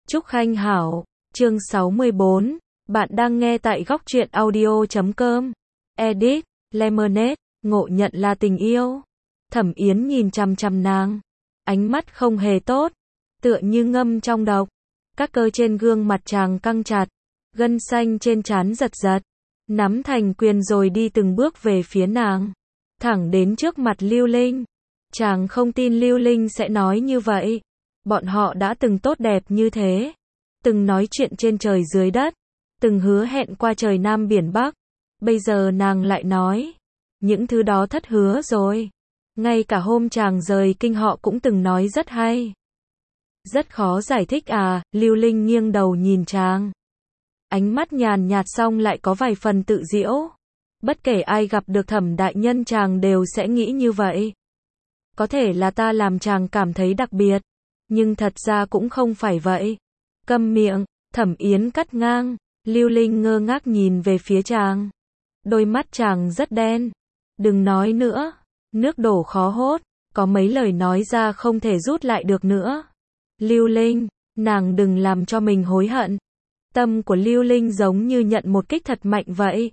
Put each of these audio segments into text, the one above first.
Trúc Khanh Hảo, chương 64, bạn đang nghe tại góc truyện audio.com. Edit, Lemonade, ngộ nhận là tình yêu. Thẩm Yến nhìn chằm chằm nàng, ánh mắt không hề tốt, tựa như ngâm trong độc. Các cơ trên gương mặt chàng căng chặt, gân xanh trên trán giật giật, nắm thành quyền rồi đi từng bước về phía nàng, thẳng đến trước mặt Lưu Linh. Chàng không tin Lưu Linh sẽ nói như vậy. Bọn họ đã từng tốt đẹp như thế, từng nói chuyện trên trời dưới đất, từng hứa hẹn qua trời Nam biển Bắc. Bây giờ nàng lại nói, những thứ đó thất hứa rồi. Ngay cả hôm chàng rời kinh họ cũng từng nói rất hay. Rất khó giải thích à, Lưu Linh nghiêng đầu nhìn chàng. Ánh mắt nhàn nhạt xong lại có vài phần tự giễu. Bất kể ai gặp được Thẩm đại nhân chàng đều sẽ nghĩ như vậy. Có thể là ta làm chàng cảm thấy đặc biệt, nhưng thật ra cũng không phải vậy. Câm miệng, Thẩm Yến cắt ngang. Lưu Linh ngơ ngác nhìn về phía chàng. Đôi mắt chàng rất đen. Đừng nói nữa, nước đổ khó hốt, có mấy lời nói ra không thể rút lại được nữa. Lưu Linh, nàng đừng làm cho mình hối hận. Tâm của Lưu Linh giống như nhận một kích thật mạnh vậy.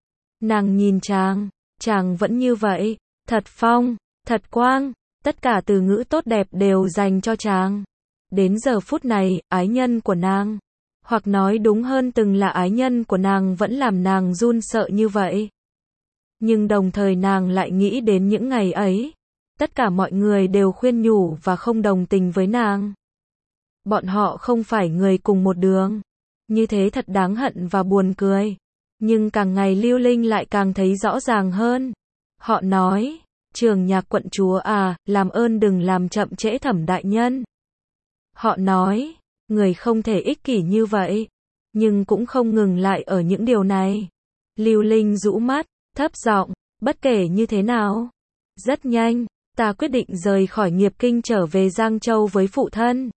Nàng nhìn chàng vẫn như vậy, thật phong, thật quang, tất cả từ ngữ tốt đẹp đều dành cho chàng. Đến giờ phút này, ái nhân của nàng, hoặc nói đúng hơn từng là ái nhân của nàng vẫn làm nàng run sợ như vậy. Nhưng đồng thời nàng lại nghĩ đến những ngày ấy, tất cả mọi người đều khuyên nhủ và không đồng tình với nàng. Bọn họ không phải người cùng một đường. Như thế thật đáng hận và buồn cười. Nhưng càng ngày Lưu Linh lại càng thấy rõ ràng hơn. Họ nói, Trường Nhạc quận chúa à, làm ơn đừng làm chậm trễ Thẩm đại nhân. Họ nói, người không thể ích kỷ như vậy. Nhưng cũng không ngừng lại ở những điều này. Lưu Linh rũ mắt, thấp giọng, bất kể như thế nào. Rất nhanh, ta quyết định rời khỏi Nghiệp Kinh trở về Giang Châu với phụ thân.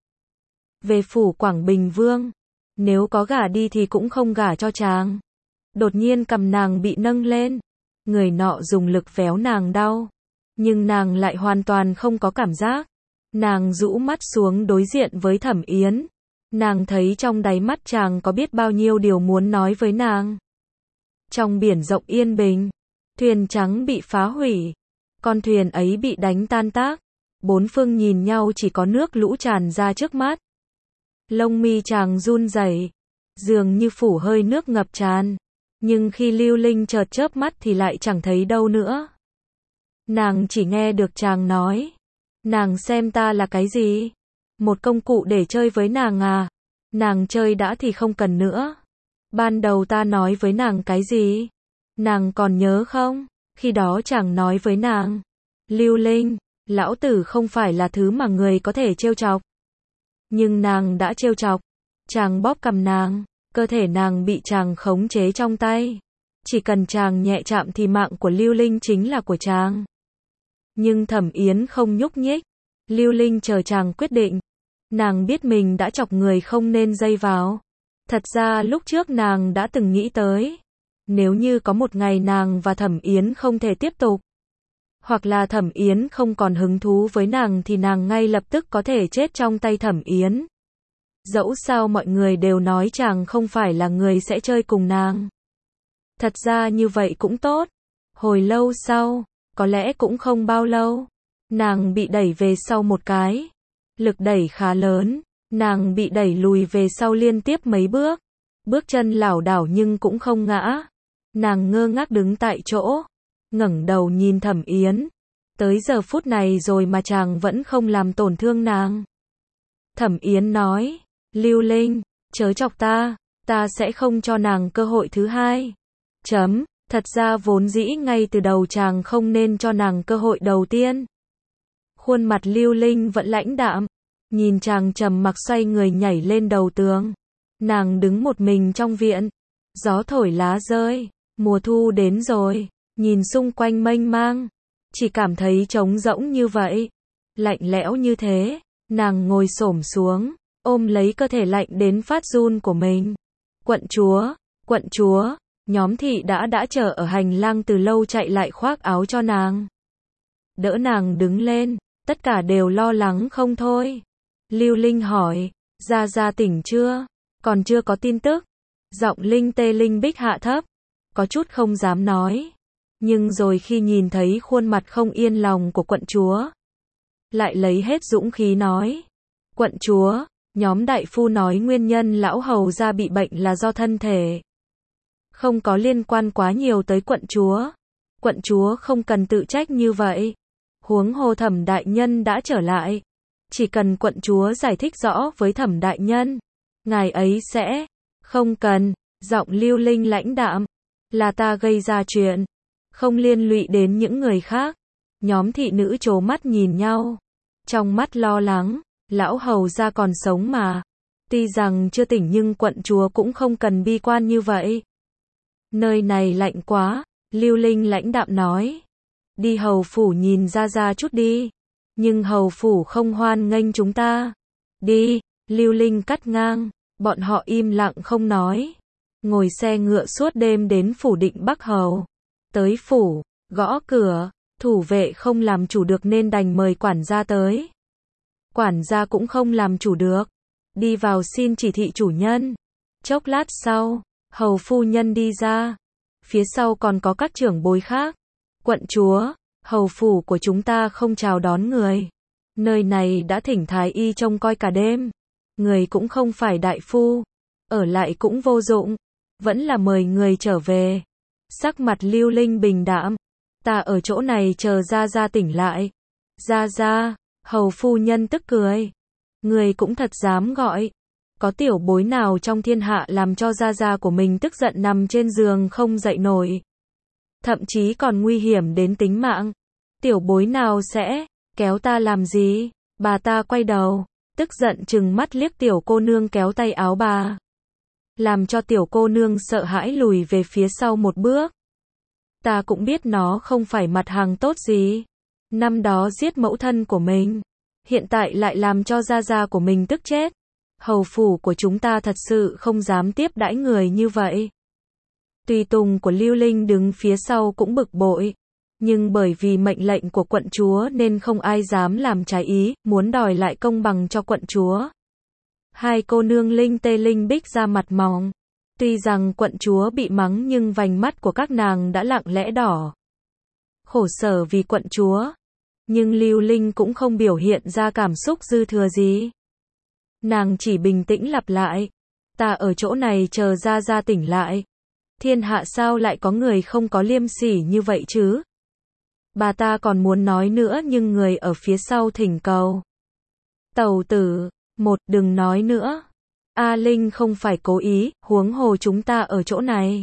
Về phủ Quảng Bình Vương. Nếu có gả đi thì cũng không gả cho chàng. Đột nhiên cầm nàng bị nâng lên. Người nọ dùng lực véo nàng đau. Nhưng nàng lại hoàn toàn không có cảm giác. Nàng rũ mắt xuống đối diện với Thẩm Yến. Nàng thấy trong đáy mắt chàng có biết bao nhiêu điều muốn nói với nàng. Trong biển rộng yên bình, thuyền trắng bị phá hủy. Con thuyền ấy bị đánh tan tác. Bốn phương nhìn nhau chỉ có nước lũ tràn ra trước mắt. Lông mi chàng run rẩy, dường như phủ hơi nước ngập tràn. Nhưng khi Lưu Linh chợt chớp mắt thì lại chẳng thấy đâu nữa. Nàng chỉ nghe được chàng nói, nàng xem ta là cái gì? Một công cụ để chơi với nàng à? Nàng chơi đã thì không cần nữa. Ban đầu ta nói với nàng cái gì? Nàng còn nhớ không? Khi đó chàng nói với nàng, Lưu Linh, lão tử không phải là thứ mà người có thể trêu chọc. Nhưng nàng đã trêu chọc. Chàng bóp cằm nàng, cơ thể nàng bị chàng khống chế trong tay. Chỉ cần chàng nhẹ chạm thì mạng của Lưu Linh chính là của chàng. Nhưng Thẩm Yến không nhúc nhích. Lưu Linh chờ chàng quyết định. Nàng biết mình đã chọc người không nên dây vào. Thật ra lúc trước nàng đã từng nghĩ tới. Nếu như có một ngày nàng và Thẩm Yến không thể tiếp tục, hoặc là Thẩm Yến không còn hứng thú với nàng thì nàng ngay lập tức có thể chết trong tay Thẩm Yến. Dẫu sao mọi người đều nói chàng không phải là người sẽ chơi cùng nàng. Thật ra như vậy cũng tốt. Hồi lâu sau, có lẽ cũng không bao lâu, nàng bị đẩy về sau một cái. Lực đẩy khá lớn, nàng bị đẩy lùi về sau liên tiếp mấy bước. Bước chân lảo đảo nhưng cũng không ngã. Nàng ngơ ngác đứng tại chỗ, ngẩng đầu nhìn Thẩm Yến. Tới giờ phút này rồi mà chàng vẫn không làm tổn thương nàng. Thẩm Yến nói, Lưu Linh, chớ chọc ta sẽ không cho nàng cơ hội thứ hai. Thật ra vốn dĩ ngay từ đầu chàng không nên cho nàng cơ hội đầu tiên. Khuôn mặt Lưu Linh vẫn lãnh đạm, nhìn chàng trầm mặc xoay người nhảy lên đầu tường. Nàng đứng một mình trong viện, gió thổi lá rơi, mùa thu đến rồi, nhìn xung quanh mênh mang, chỉ cảm thấy trống rỗng như vậy, lạnh lẽo như thế. Nàng ngồi xổm xuống, ôm lấy cơ thể lạnh đến phát run của mình. Quận chúa, nhóm thị đã chờ ở hành lang từ lâu chạy lại khoác áo cho nàng. Đỡ nàng đứng lên, tất cả đều lo lắng không thôi. Lưu Linh hỏi, Gia tỉnh chưa? Còn chưa có tin tức. Giọng Linh Tê Linh Bích hạ thấp, có chút không dám nói. Nhưng rồi khi nhìn thấy khuôn mặt không yên lòng của quận chúa, lại lấy hết dũng khí nói. Quận chúa, nhóm đại phu nói nguyên nhân lão hầu gia bị bệnh là do thân thể, không có liên quan quá nhiều tới quận chúa. Quận chúa không cần tự trách như vậy. Huống hồ Thẩm đại nhân đã trở lại. Chỉ cần quận chúa giải thích rõ với Thẩm đại nhân, ngài ấy sẽ. Không cần, giọng Lưu Linh lãnh đạm. Là ta gây ra chuyện, không liên lụy đến những người khác. Nhóm thị nữ trố mắt nhìn nhau, trong mắt lo lắng. Lão hầu gia còn sống mà. Tuy rằng chưa tỉnh nhưng quận chúa cũng không cần bi quan như vậy. Nơi này lạnh quá, Lưu Linh lãnh đạm nói. Đi hầu phủ nhìn ra chút đi. Nhưng hầu phủ không hoan nghênh chúng ta. Đi, Lưu Linh cắt ngang. Bọn họ im lặng không nói. Ngồi xe ngựa suốt đêm đến phủ Định Bắc Hầu. Tới phủ, gõ cửa, thủ vệ không làm chủ được nên đành mời quản gia tới. Quản gia cũng không làm chủ được. Đi vào xin chỉ thị chủ nhân. Chốc lát sau, hầu phu nhân đi ra. Phía sau còn có các trưởng bối khác. Quận chúa, hầu phủ của chúng ta không chào đón người. Nơi này đã thỉnh thái y trông coi cả đêm. Người cũng không phải đại phu. Ở lại cũng vô dụng. Vẫn là mời người trở về. Sắc mặt Lưu Linh bình đạm. Ta ở chỗ này chờ Gia tỉnh lại. Gia, hầu phu nhân tức cười. Người cũng thật dám gọi. Có tiểu bối nào trong thiên hạ làm cho Gia của mình tức giận nằm trên giường không dậy nổi. Thậm chí còn nguy hiểm đến tính mạng. Tiểu bối nào sẽ kéo ta làm gì? Bà ta quay đầu, tức giận trừng mắt liếc tiểu cô nương kéo tay áo bà. Làm cho tiểu cô nương sợ hãi lùi về phía sau một bước. Ta cũng biết nó không phải mặt hàng tốt gì. Năm đó giết mẫu thân của mình. Hiện tại lại làm cho Gia của mình tức chết. Hầu phủ của chúng ta thật sự không dám tiếp đãi người như vậy. Tùy tùng của Lưu Linh đứng phía sau cũng bực bội. Nhưng bởi vì mệnh lệnh của quận chúa nên không ai dám làm trái ý, muốn đòi lại công bằng cho quận chúa. Hai cô nương Linh Tê Linh Bích ra mặt mỏng. Tuy rằng quận chúa bị mắng nhưng vành mắt của các nàng đã lặng lẽ đỏ. Khổ sở vì quận chúa. Nhưng Lưu Linh cũng không biểu hiện ra cảm xúc dư thừa gì. Nàng chỉ bình tĩnh lặp lại. Ta ở chỗ này chờ Gia tỉnh lại. Thiên hạ sao lại có người không có liêm sỉ như vậy chứ? Bà ta còn muốn nói nữa nhưng người ở phía sau thỉnh cầu. Tẩu tử, đừng nói nữa. A Linh không phải cố ý, huống hồ chúng ta ở chỗ này.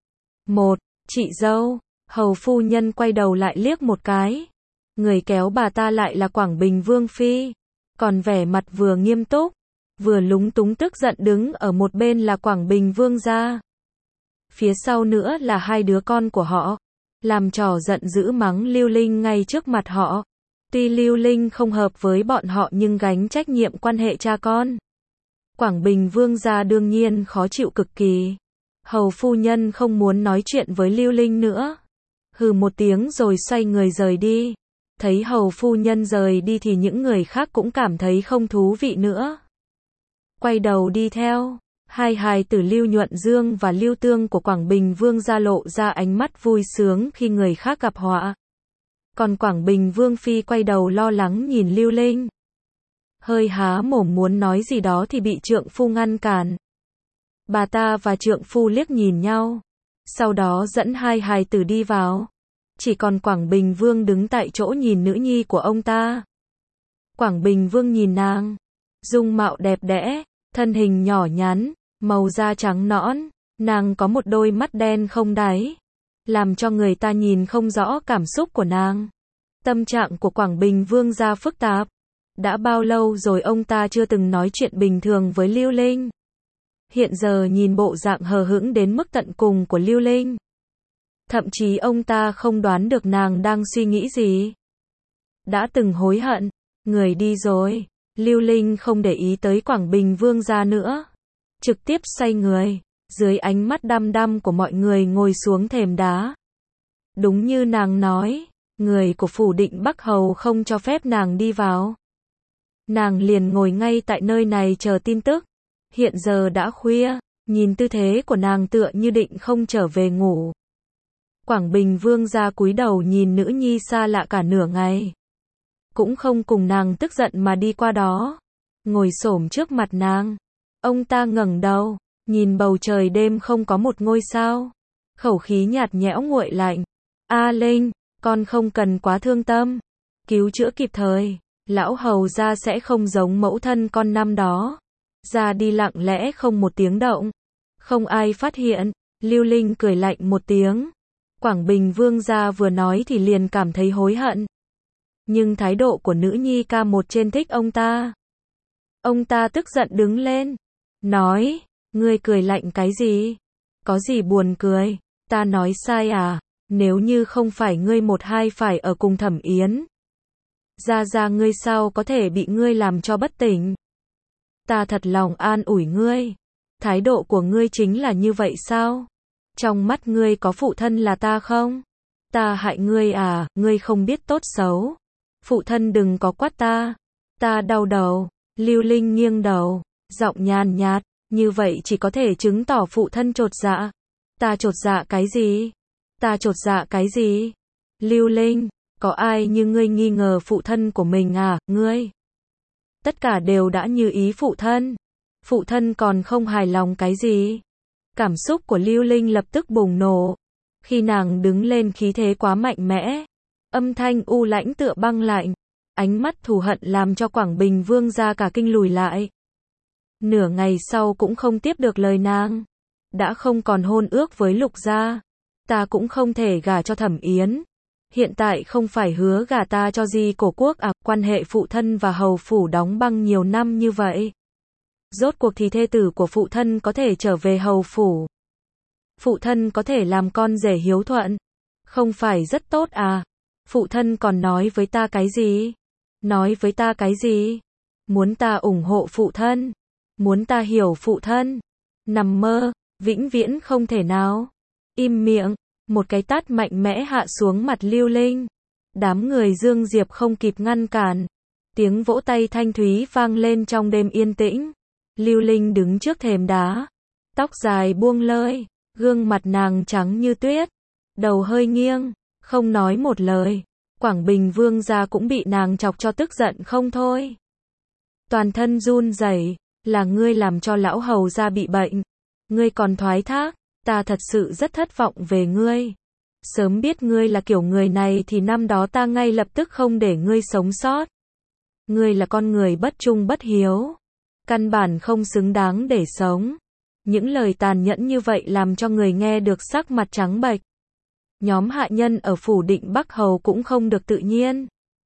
Chị dâu, hầu phu nhân quay đầu lại liếc một cái. Người kéo bà ta lại là Quảng Bình Vương Phi. Còn vẻ mặt vừa nghiêm túc, vừa lúng túng tức giận đứng ở một bên là Quảng Bình Vương gia. Phía sau nữa là hai đứa con của họ. Làm trò giận dữ mắng Lưu Linh ngay trước mặt họ. Tuy Lưu Linh không hợp với bọn họ nhưng gánh trách nhiệm quan hệ cha con. Quảng Bình Vương gia đương nhiên khó chịu cực kỳ. Hầu phu nhân không muốn nói chuyện với Lưu Linh nữa. Hừ một tiếng rồi xoay người rời đi. Thấy hầu phu nhân rời đi thì những người khác cũng cảm thấy không thú vị nữa. Quay đầu đi theo. Hai hài tử Lưu Nhuận Dương và Lưu Tương của Quảng Bình Vương gia lộ ra ánh mắt vui sướng khi người khác gặp họa. Còn Quảng Bình Vương Phi quay đầu lo lắng nhìn Lưu Linh. Hơi há mồm muốn nói gì đó thì bị trượng phu ngăn cản. Bà ta và trượng phu liếc nhìn nhau. Sau đó dẫn hai hài tử đi vào. Chỉ còn Quảng Bình Vương đứng tại chỗ nhìn nữ nhi của ông ta. Quảng Bình Vương nhìn nàng. Dung mạo đẹp đẽ, thân hình nhỏ nhắn, màu da trắng nõn. Nàng có một đôi mắt đen không đáy. Làm cho người ta nhìn không rõ cảm xúc của nàng. Tâm trạng của Quảng Bình Vương gia phức tạp. Đã bao lâu rồi ông ta chưa từng nói chuyện bình thường với Lưu Linh. Hiện giờ nhìn bộ dạng hờ hững đến mức tận cùng của Lưu Linh. Thậm chí ông ta không đoán được nàng đang suy nghĩ gì. Đã từng hối hận, người đi rồi. Lưu Linh không để ý tới Quảng Bình Vương gia nữa. Trực tiếp xoay người, dưới ánh mắt đăm đăm của mọi người ngồi xuống thềm đá. Đúng như nàng nói, người của phủ Định Bắc Hầu không cho phép nàng đi vào. nàng liền ngồi ngay tại nơi này chờ tin tức. Hiện giờ đã khuya, nhìn tư thế của nàng tựa như định không trở về ngủ. Quảng Bình Vương gia cúi đầu nhìn nữ nhi xa lạ cả nửa ngày. Cũng không cùng nàng tức giận mà đi qua đó. Ngồi xổm trước mặt nàng. Ông ta ngẩng đầu, nhìn bầu trời đêm không có một ngôi sao. Khẩu khí nhạt nhẽo nguội lạnh. A Linh, con không cần quá thương tâm. Cứu chữa kịp thời, lão hầu gia sẽ không giống mẫu thân con năm đó. Ra đi lặng lẽ không một tiếng động. Không ai phát hiện, Lưu Linh cười lạnh một tiếng. Quảng Bình Vương gia vừa nói thì liền cảm thấy hối hận. Nhưng thái độ của nữ nhi ca một trên thích ông ta. Ông ta tức giận đứng lên. Nói, ngươi cười lạnh cái gì? Có gì buồn cười? Ta nói sai à? Nếu như không phải ngươi một hai phải ở cùng Thẩm Yến. Ra ngươi sao có thể bị ngươi làm cho bất tỉnh? Ta thật lòng an ủi ngươi. Thái độ của ngươi chính là như vậy sao? Trong mắt ngươi có phụ thân là ta không? Ta hại ngươi à, ngươi không biết tốt xấu. Phụ thân đừng có quát ta. Ta đau đầu. Lưu Linh nghiêng đầu, giọng nhàn nhạt, như vậy chỉ có thể chứng tỏ phụ thân chột dạ. Ta chột dạ cái gì? Ta chột dạ cái gì? Lưu Linh, có ai như ngươi nghi ngờ phụ thân của mình à, ngươi? Tất cả đều đã như ý phụ thân. Phụ thân còn không hài lòng cái gì? Cảm xúc của Lưu Linh lập tức bùng nổ. Khi nàng đứng lên khí thế quá mạnh mẽ. Âm thanh u lãnh tựa băng lạnh. Ánh mắt thù hận làm cho Quảng Bình Vương gia cả kinh lùi lại. Nửa ngày sau cũng không tiếp được lời nàng. Đã không còn hôn ước với Lục gia. Ta cũng không thể gả cho Thẩm Yến. Hiện tại không phải hứa gả ta cho Di Cổ Quốc à, quan hệ phụ thân và hầu phủ đóng băng nhiều năm như vậy. Rốt cuộc thì thê tử của phụ thân có thể trở về hầu phủ. Phụ thân có thể làm con rể hiếu thuận. Không phải rất tốt à? Phụ thân còn nói với ta cái gì? Nói với ta cái gì? Muốn ta ủng hộ phụ thân. Muốn ta hiểu phụ thân. Nằm mơ, vĩnh viễn không thể nào. Im miệng, một cái tát mạnh mẽ hạ xuống mặt Lưu Linh. Đám người Dương Diệp không kịp ngăn cản. Tiếng vỗ tay thanh thúy vang lên trong đêm yên tĩnh. Lưu Linh đứng trước thềm đá. Tóc dài buông lơi, gương mặt nàng trắng như tuyết. Đầu hơi nghiêng, không nói một lời. Quảng Bình Vương gia cũng bị nàng chọc cho tức giận không thôi. Toàn thân run rẩy, là ngươi làm cho lão hầu gia bị bệnh. Ngươi còn thoái thác, ta thật sự rất thất vọng về ngươi. Sớm biết ngươi là kiểu người này thì năm đó ta ngay lập tức không để ngươi sống sót. Ngươi là con người bất trung bất hiếu. Căn bản không xứng đáng để sống. Những lời tàn nhẫn như vậy làm cho người nghe được sắc mặt trắng bệch. Nhóm hạ nhân ở phủ Định Bắc Hầu cũng không được tự nhiên.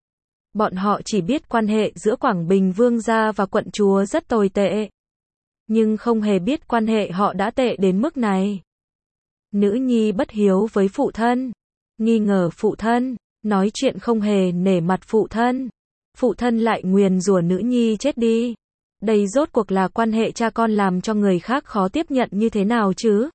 Bọn họ chỉ biết quan hệ giữa Quảng Bình Vương gia và quận chúa rất tồi tệ. Nhưng không hề biết quan hệ họ đã tệ đến mức này. Nữ nhi bất hiếu với phụ thân. Nghi ngờ phụ thân. Nói chuyện không hề nể mặt phụ thân. Phụ thân lại nguyền rủa nữ nhi chết đi. Đây rốt cuộc là quan hệ cha con làm cho người khác khó tiếp nhận như thế nào chứ?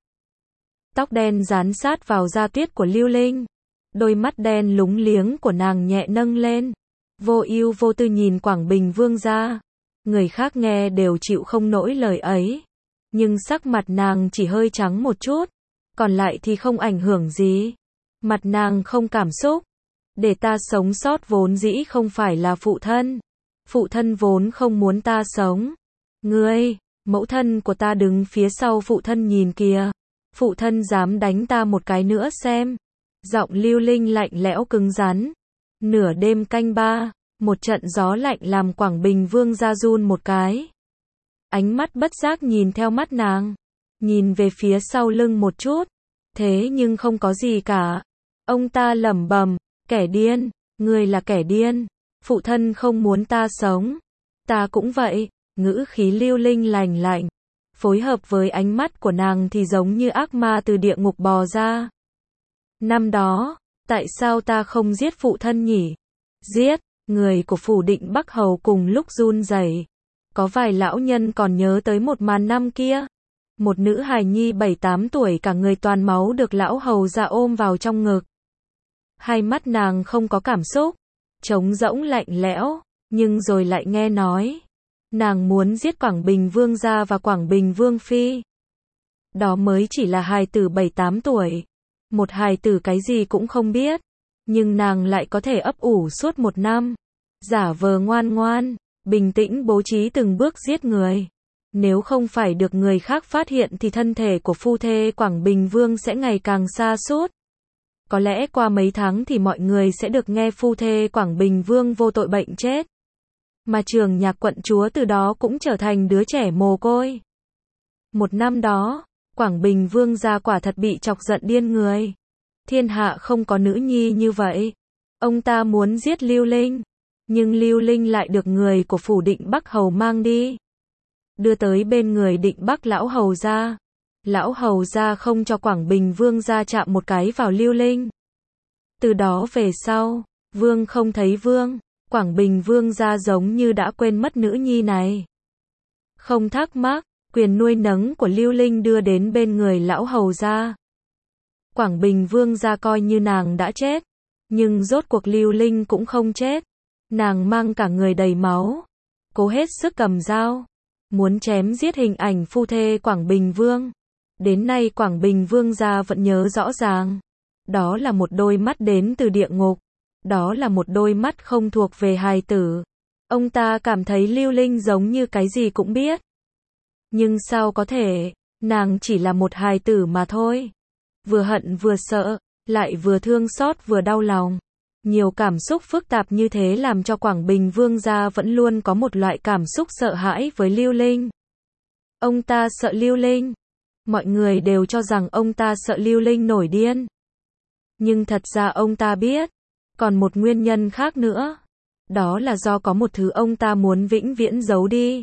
Tóc đen dán sát vào da tuyết của Lưu Linh. Đôi mắt đen lúng liếng của nàng nhẹ nâng lên. Vô ưu vô tư nhìn Quảng Bình Vương gia. Người khác nghe đều chịu không nổi lời ấy. Nhưng sắc mặt nàng chỉ hơi trắng một chút. Còn lại thì không ảnh hưởng gì. Mặt nàng không cảm xúc. Để ta sống sót vốn dĩ không phải là phụ thân. Phụ thân vốn không muốn ta sống. Ngươi, mẫu thân của ta đứng phía sau phụ thân nhìn kìa. Phụ thân dám đánh ta một cái nữa xem. Giọng Lưu Linh lạnh lẽo cứng rắn. Nửa đêm canh ba, một trận gió lạnh làm Quảng Bình Vương gia run một cái. Ánh mắt bất giác nhìn theo mắt nàng. Nhìn về phía sau lưng một chút. Thế nhưng không có gì cả. Ông ta lẩm bẩm, kẻ điên, ngươi là kẻ điên. Phụ thân không muốn ta sống. Ta cũng vậy. Ngữ khí Lưu Linh lạnh lạnh. Phối hợp với ánh mắt của nàng thì giống như ác ma từ địa ngục bò ra. Năm đó, tại sao ta không giết phụ thân nhỉ? Giết, người của phủ Định Bắc Hầu cùng lúc run rẩy. Có vài lão nhân còn nhớ tới một màn năm kia. Một nữ hài nhi 7-8 tuổi cả người toàn máu được lão hầu gia ôm vào trong ngực. Hai mắt nàng không có cảm xúc, trống rỗng lạnh lẽo. Nhưng rồi lại nghe nói, nàng muốn giết Quảng Bình Vương gia và Quảng Bình Vương phi. Đó mới chỉ là hài tử 7-8 tuổi. Một hài tử cái gì cũng không biết. Nhưng nàng lại có thể ấp ủ suốt 1 năm. Giả vờ ngoan ngoan, bình tĩnh bố trí từng bước giết người. Nếu không phải được người khác phát hiện thì thân thể của phu thê Quảng Bình Vương sẽ ngày càng sa sút. Có lẽ qua mấy tháng thì mọi người sẽ được nghe phu thê Quảng Bình Vương vô tội bệnh chết. Mà Trường Nhạc quận chúa từ đó cũng trở thành đứa trẻ mồ côi. Một năm đó, Quảng Bình Vương gia quả thật bị chọc giận điên người. Thiên hạ không có nữ nhi như vậy. Ông ta muốn giết Lưu Linh, nhưng Lưu Linh lại được người của phủ Định Bắc Hầu mang đi. Đưa tới bên người Định Bắc lão hầu gia. Lão hầu gia không cho Quảng Bình Vương gia chạm một cái vào Lưu Linh. Từ đó về sau, Vương không thấy Vương, Quảng Bình Vương gia giống như đã quên mất nữ nhi này. Không thắc mắc, quyền nuôi nấng của Lưu Linh đưa đến bên người lão hầu gia. Quảng Bình Vương gia coi như nàng đã chết, nhưng rốt cuộc Lưu Linh cũng không chết. Nàng mang cả người đầy máu, cố hết sức cầm dao, muốn chém giết hình ảnh phu thê Quảng Bình Vương. Đến nay Quảng Bình Vương gia vẫn nhớ rõ ràng. Đó là một đôi mắt đến từ địa ngục. Đó là một đôi mắt không thuộc về hài tử. Ông ta cảm thấy Lưu Linh giống như cái gì cũng biết. Nhưng sao có thể, nàng chỉ là một hài tử mà thôi. Vừa hận vừa sợ, lại vừa thương xót vừa đau lòng. Nhiều cảm xúc phức tạp như thế làm cho Quảng Bình Vương gia vẫn luôn có một loại cảm xúc sợ hãi với Lưu Linh. Ông ta sợ Lưu Linh. Mọi người đều cho rằng ông ta sợ Lưu Linh nổi điên. Nhưng thật ra ông ta biết, còn một nguyên nhân khác nữa. Đó là do có một thứ ông ta muốn vĩnh viễn giấu đi.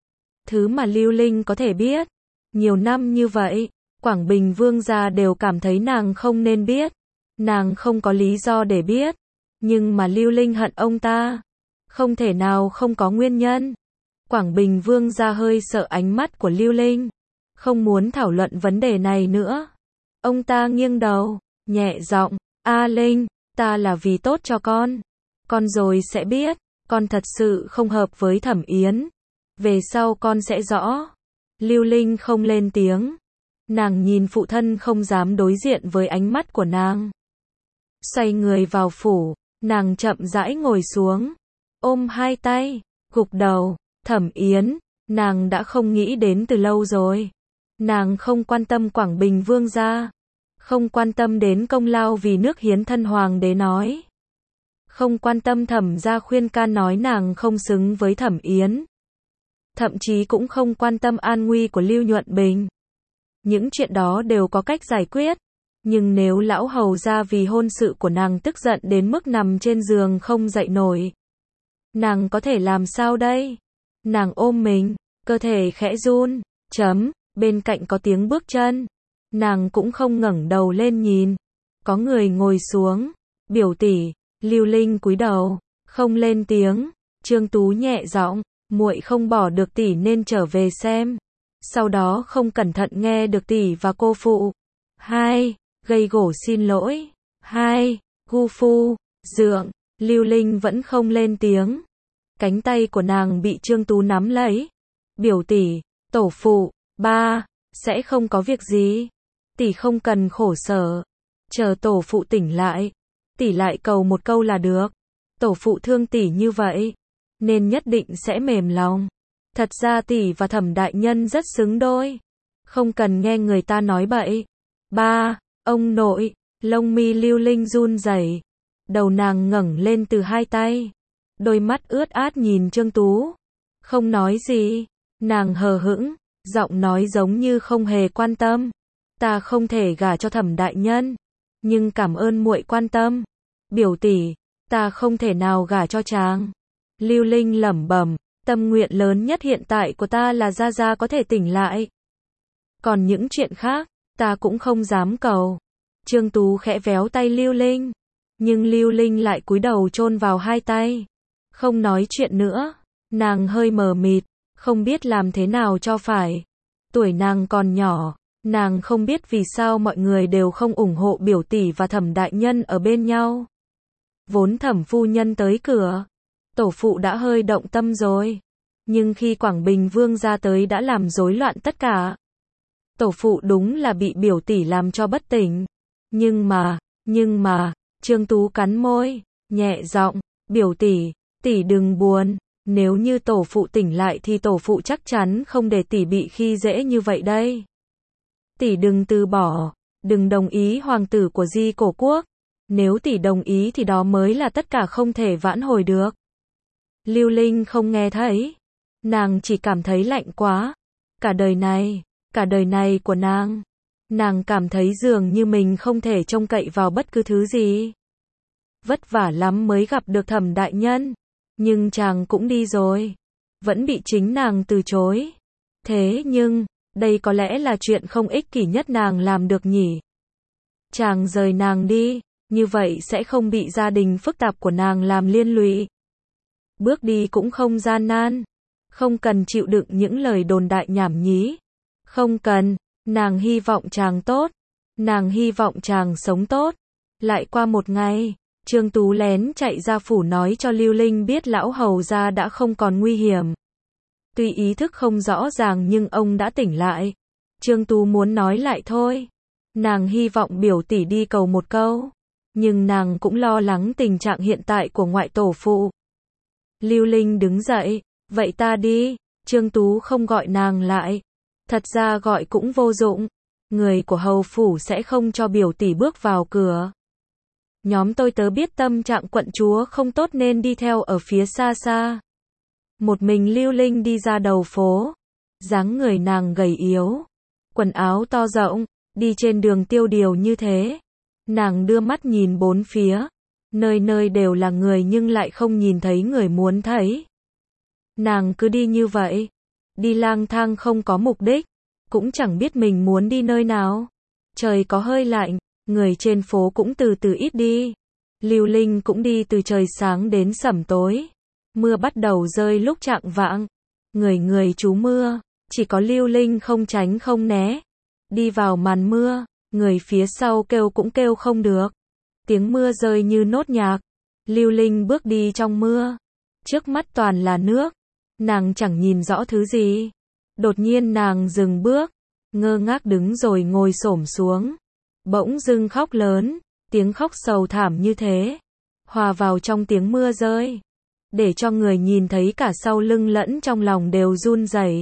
Thứ mà Lưu Linh có thể biết. Nhiều năm như vậy, Quảng Bình Vương gia đều cảm thấy nàng không nên biết. Nàng không có lý do để biết. Nhưng mà Lưu Linh hận ông ta. Không thể nào không có nguyên nhân. Quảng Bình Vương gia hơi sợ ánh mắt của Lưu Linh. Không muốn thảo luận vấn đề này nữa. Ông ta nghiêng đầu, nhẹ giọng, A Linh, ta là vì tốt cho con rồi sẽ biết, con thật sự không hợp với Thẩm Yến. Về sau con sẽ rõ. Lưu Linh không lên tiếng. Nàng nhìn phụ thân không dám đối diện với ánh mắt của nàng. Xoay người vào phủ, nàng chậm rãi ngồi xuống, ôm hai tay, gục đầu. Thẩm Yến, nàng đã không nghĩ đến từ lâu rồi. Nàng không quan tâm Quảng Bình Vương gia, không quan tâm đến công lao vì nước hiến thân hoàng đế nói, không quan tâm Thẩm gia khuyên can nói nàng không xứng với Thẩm Yến, thậm chí cũng không quan tâm an nguy của Lưu Nhuận Bình. Những chuyện đó đều có cách giải quyết, nhưng nếu lão hầu gia vì hôn sự của nàng tức giận đến mức nằm trên giường không dậy nổi, nàng có thể làm sao đây? Nàng ôm mình, cơ thể khẽ run, bên cạnh có tiếng bước chân. Nàng cũng không ngẩng đầu lên nhìn. Có người ngồi xuống. Biểu tỷ, Lưu Linh cúi đầu, không lên tiếng. Trương Tú nhẹ giọng, muội không bỏ được tỷ nên trở về xem. Sau đó không cẩn thận nghe được tỷ và cô phụ. Gây gổ xin lỗi. Gu phu, dượng. Lưu Linh vẫn không lên tiếng. Cánh tay của nàng bị Trương Tú nắm lấy. Biểu tỷ, tổ phụ, ba, sẽ không có việc gì. Tỷ không cần khổ sở. Chờ tổ phụ tỉnh lại, tỷ lại cầu một câu là được. Tổ phụ thương tỷ như vậy, nên nhất định sẽ mềm lòng. Thật ra tỷ và Thẩm đại nhân rất xứng đôi. Không cần nghe người ta nói bậy. Ba, ông nội, lông mi Lưu Linh run rẩy. Đầu nàng ngẩng lên từ hai tay. Đôi mắt ướt át nhìn Trương Tú. Không nói gì. Nàng hờ hững, giọng nói giống như không hề quan tâm. Ta không thể gả cho Thẩm đại nhân, nhưng cảm ơn muội quan tâm. Biểu tỷ, ta không thể nào gả cho chàng. Lưu Linh lẩm bẩm, tâm nguyện lớn nhất hiện tại của ta là Gia Gia có thể tỉnh lại. Còn những chuyện khác, ta cũng không dám cầu. Trương Tú khẽ véo tay Lưu Linh, nhưng Lưu Linh lại cúi đầu chôn vào hai tay. Không nói chuyện nữa, nàng hơi mờ mịt, không biết làm thế nào cho phải. Tuổi nàng còn nhỏ, nàng không biết vì sao mọi người đều không ủng hộ biểu tỷ và Thẩm đại nhân ở bên nhau. Vốn Thẩm phu nhân tới cửa, tổ phụ đã hơi động tâm rồi. Nhưng khi Quảng Bình Vương ra tới đã làm rối loạn tất cả. Tổ phụ đúng là bị biểu tỷ làm cho bất tỉnh. Nhưng mà, Trương Tú cắn môi, nhẹ giọng, biểu tỷ, tỷ đừng buồn, nếu như tổ phụ tỉnh lại thì tổ phụ chắc chắn không để tỷ bị khi dễ như vậy đây. Tỷ đừng từ bỏ, đừng đồng ý hoàng tử của Di Cổ Quốc, nếu tỷ đồng ý thì đó mới là tất cả không thể vãn hồi được. Lưu Linh không nghe thấy, nàng chỉ cảm thấy lạnh quá, cả đời này của nàng cảm thấy dường như mình không thể trông cậy vào bất cứ thứ gì. Vất vả lắm mới gặp được Thẩm đại nhân, nhưng chàng cũng đi rồi, vẫn bị chính nàng từ chối. Thế nhưng, đây có lẽ là chuyện không ích kỷ nhất nàng làm được nhỉ. Chàng rời nàng đi, như vậy sẽ không bị gia đình phức tạp của nàng làm liên lụy. Bước đi cũng không gian nan, không cần chịu đựng những lời đồn đại nhảm nhí. Không cần, nàng hy vọng chàng tốt, nàng hy vọng chàng sống tốt. Lại qua một ngày, Trương Tú lén chạy ra phủ nói cho Lưu Linh biết lão hầu gia đã không còn nguy hiểm. Tuy ý thức không rõ ràng nhưng ông đã tỉnh lại. Trương Tú muốn nói lại thôi. Nàng hy vọng biểu tỷ đi cầu một câu. Nhưng nàng cũng lo lắng tình trạng hiện tại của ngoại tổ phụ. Lưu Linh đứng dậy, vậy ta đi. Trương Tú không gọi nàng lại. Thật ra gọi cũng vô dụng. Người của hầu phủ sẽ không cho biểu tỷ bước vào cửa. Nhóm tôi tớ biết tâm trạng quận chúa không tốt nên đi theo ở phía xa xa. Một mình Lưu Linh đi ra đầu phố. Dáng người nàng gầy yếu. Quần áo to rộng, đi trên đường tiêu điều như thế. Nàng đưa mắt nhìn bốn phía. Nơi nơi đều là người nhưng lại không nhìn thấy người muốn thấy. Nàng cứ đi như vậy. Đi lang thang không có mục đích. Cũng chẳng biết mình muốn đi nơi nào. Trời có hơi lạnh. Người trên phố cũng từ từ ít đi. Lưu Linh cũng đi từ trời sáng đến sẩm tối. Mưa bắt đầu rơi lúc chạng vạng. Người trú mưa. Chỉ có Lưu Linh không tránh không né. Đi vào màn mưa. Người phía sau kêu cũng kêu không được. Tiếng mưa rơi như nốt nhạc. Lưu Linh bước đi trong mưa. Trước mắt toàn là nước. Nàng chẳng nhìn rõ thứ gì. Đột nhiên nàng dừng bước. Ngơ ngác đứng rồi ngồi xổm xuống. Bỗng dưng khóc lớn. Tiếng khóc sầu thảm như thế. Hòa vào trong tiếng mưa rơi. Để cho người nhìn thấy cả sau lưng lẫn trong lòng đều run rẩy.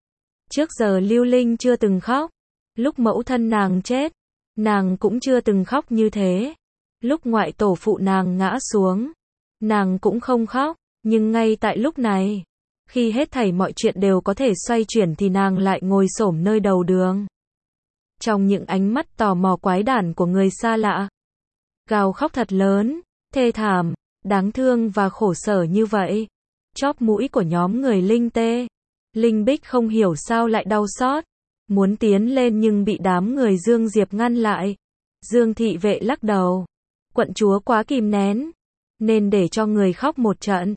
Trước giờ Lưu Linh chưa từng khóc. Lúc mẫu thân nàng chết, nàng cũng chưa từng khóc như thế. Lúc ngoại tổ phụ nàng ngã xuống, nàng cũng không khóc. Nhưng ngay tại lúc này, khi hết thảy mọi chuyện đều có thể xoay chuyển thì nàng lại ngồi xổm nơi đầu đường. Trong những ánh mắt tò mò quái đản của người xa lạ. Gào khóc thật lớn, thê thảm, đáng thương và khổ sở như vậy. Chóp mũi của nhóm người Linh tê. Linh Bích không hiểu sao lại đau xót. Muốn tiến lên nhưng bị đám người Dương Diệp ngăn lại. Dương thị vệ lắc đầu. Quận chúa quá kìm nén. Nên để cho người khóc một trận.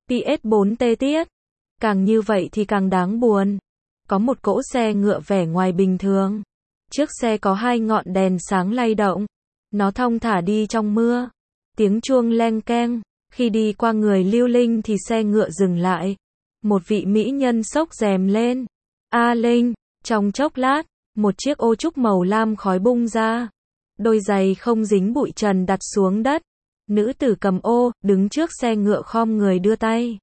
PS4 tê tiết. Càng như vậy thì càng đáng buồn. Có một cỗ xe ngựa vẻ ngoài bình thường. Trước xe có hai ngọn đèn sáng lay động. Nó thong thả đi trong mưa. Tiếng chuông leng keng. Khi đi qua người Lưu Linh thì xe ngựa dừng lại. Một vị mỹ nhân xốc rèm lên. A Linh. Trong chốc lát, một chiếc ô trúc màu lam khói bung ra. Đôi giày không dính bụi trần đặt xuống đất. Nữ tử cầm ô, đứng trước xe ngựa khom người đưa tay.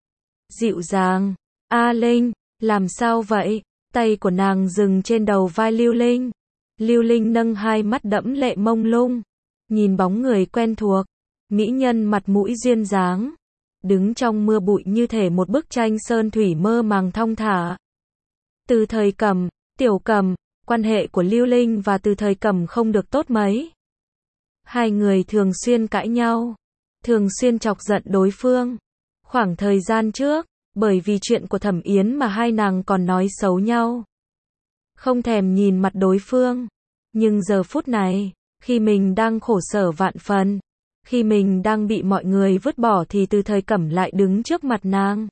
Dịu dàng. A Linh, làm sao vậy? Tay của nàng dừng trên đầu vai Lưu Linh. Lưu Linh nâng hai mắt đẫm lệ mông lung. Nhìn bóng người quen thuộc. Mỹ nhân mặt mũi duyên dáng. Đứng trong mưa bụi như thể một bức tranh sơn thủy mơ màng thong thả. Từ Thời Cẩm, Tiểu Cẩm, quan hệ của Lưu Linh và Từ Thời Cẩm không được tốt mấy. Hai người thường xuyên cãi nhau, thường xuyên chọc giận đối phương. Khoảng thời gian trước, bởi vì chuyện của Thẩm Yến mà hai nàng còn nói xấu nhau. Không thèm nhìn mặt đối phương. Nhưng giờ phút này, khi mình đang khổ sở vạn phần, khi mình đang bị mọi người vứt bỏ thì Từ Thời Cẩm lại đứng trước mặt nàng.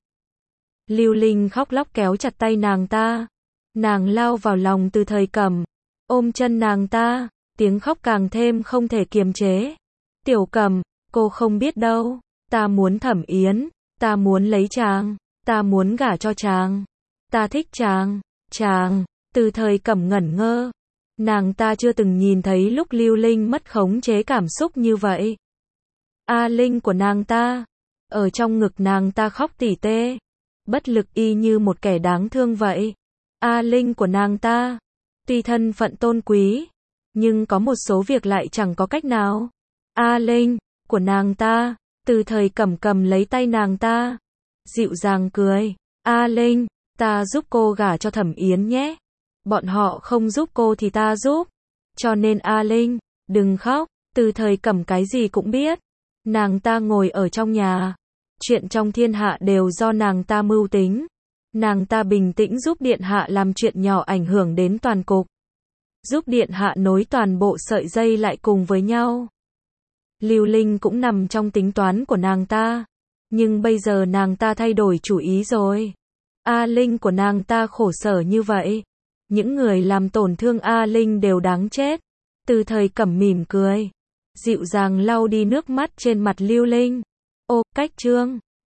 Lưu Linh khóc lóc kéo chặt tay nàng ta. Nàng lao vào lòng Từ Thời Cẩm, ôm chân nàng ta, tiếng khóc càng thêm không thể kiềm chế. Tiểu Cẩm, cô không biết đâu, ta muốn Thẩm Yến, Ta muốn lấy chàng, ta muốn gả cho chàng, ta thích chàng, chàng. Từ Thời Cẩm ngẩn ngơ. Nàng ta chưa từng nhìn thấy lúc Lưu Linh mất khống chế cảm xúc như vậy. A Linh của nàng ta, ở trong ngực nàng ta khóc tỉ tê, bất lực y như một kẻ đáng thương vậy. A Linh của nàng ta, tuy thân phận tôn quý, nhưng có một số việc lại chẳng có cách nào. A Linh của nàng ta, Từ Thời Cẩm cầm lấy tay nàng ta, dịu dàng cười. A Linh, ta giúp cô gả cho Thẩm Yến nhé. Bọn họ không giúp cô thì ta giúp. Cho nên A Linh, đừng khóc. Từ Thời Cẩm cái gì cũng biết. Nàng ta ngồi ở trong nhà. Chuyện trong thiên hạ đều do nàng ta mưu tính. Nàng ta bình tĩnh giúp điện hạ làm chuyện nhỏ ảnh hưởng đến toàn cục. Giúp điện hạ nối toàn bộ sợi dây lại cùng với nhau. Lưu Linh cũng nằm trong tính toán của nàng ta. Nhưng bây giờ nàng ta thay đổi chủ ý rồi. A Linh của nàng ta khổ sở như vậy. Những người làm tổn thương A Linh đều đáng chết. Từ Thời Cẩm mỉm cười, dịu dàng lau đi nước mắt trên mặt Lưu Linh. Ô, cách chương